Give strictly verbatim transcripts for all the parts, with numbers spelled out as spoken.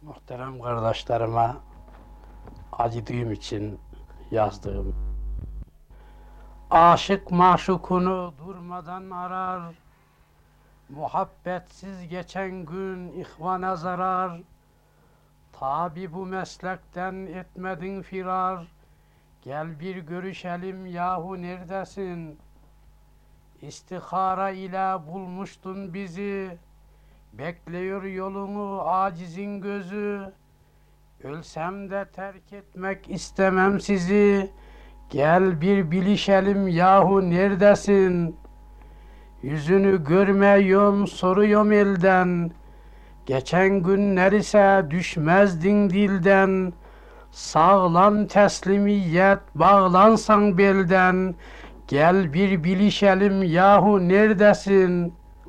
Muhterem kardeşlerime acıdığım için yazdığım. Aşık maşukunu durmadan arar, muhabbetsiz geçen gün ihvana zarar. Tabi bu meslekten etmedin firar, gel bir görüşelim yahu neredesin? İstihara ile bulmuştun bizi, bekliyor yolunu acizin gözü. Ölsem de terk etmek istemem sizi, gel bir bilişelim yahu neredesin? Yüzünü görmeyom soruyorum elden, geçen günler ise düşmezdin dilden. Sağlam teslimiyet bağlansan belden, gel bir bilişelim yahu neredesin?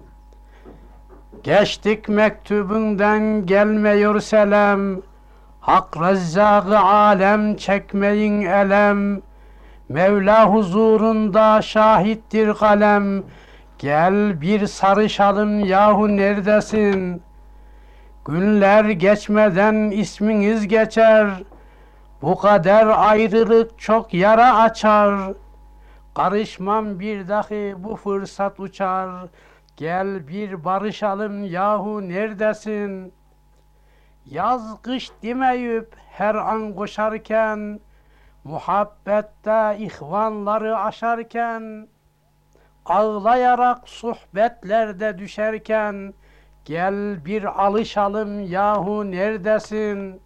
Geçtik mektubundan gelmiyor selam, Hak Rezzak-ı alem çekmeyin elem. Mevla huzurunda şahittir kalem, gel bir sarışalım yahu neredesin? Günler geçmeden isminiz geçer, bu kader ayrılık çok yara açar. Karışmam bir dahi bu fırsat uçar, gel bir barışalım yahu neredesin? Yaz kış demeyip her an koşarken, muhabbette ihvanları aşarken, ağlayarak sohbetlerde düşerken, gel bir alışalım yahu neredesin?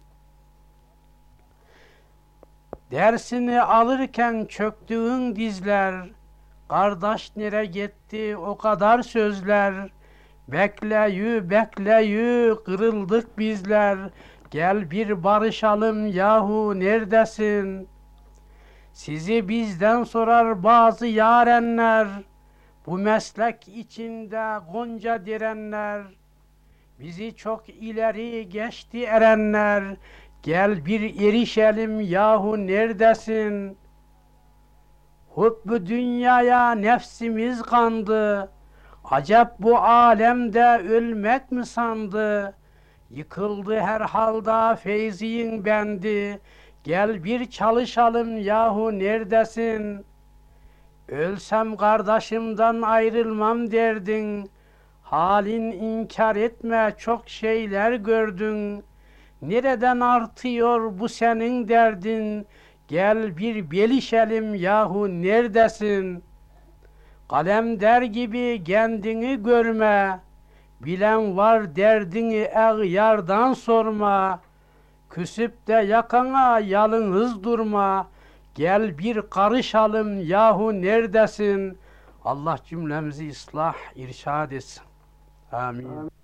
Dersini alırken çöktüğün dizler, kardeş nere gitti o kadar sözler. Bekleyü bekleyü kırıldık bizler, gel bir barışalım yahu neredesin? Sizi bizden sorar bazı yarenler, bu meslek içinde gonca direnler. Bizi çok ileri geçti erenler, gel bir erişelim yahu neredesin? Hubbü dünyaya nefsimiz kandı, acep bu alemde ölmek mi sandı? Yıkıldı herhalde feyziyin bendi, gel bir çalışalım yahu neredesin? Ölsem kardeşimden ayrılmam derdin, halin inkar etme çok şeyler gördün. Nereden artıyor bu senin derdin, gel bir belişelim yahu neredesin? Kalemder gibi kendini görme, bilen var derdini eğyardan sorma. Küsüp de yakana yalnız durma, gel bir karışalım yahu neredesin? Allah cümlemizi ıslah, irşad etsin. Amin. Amin.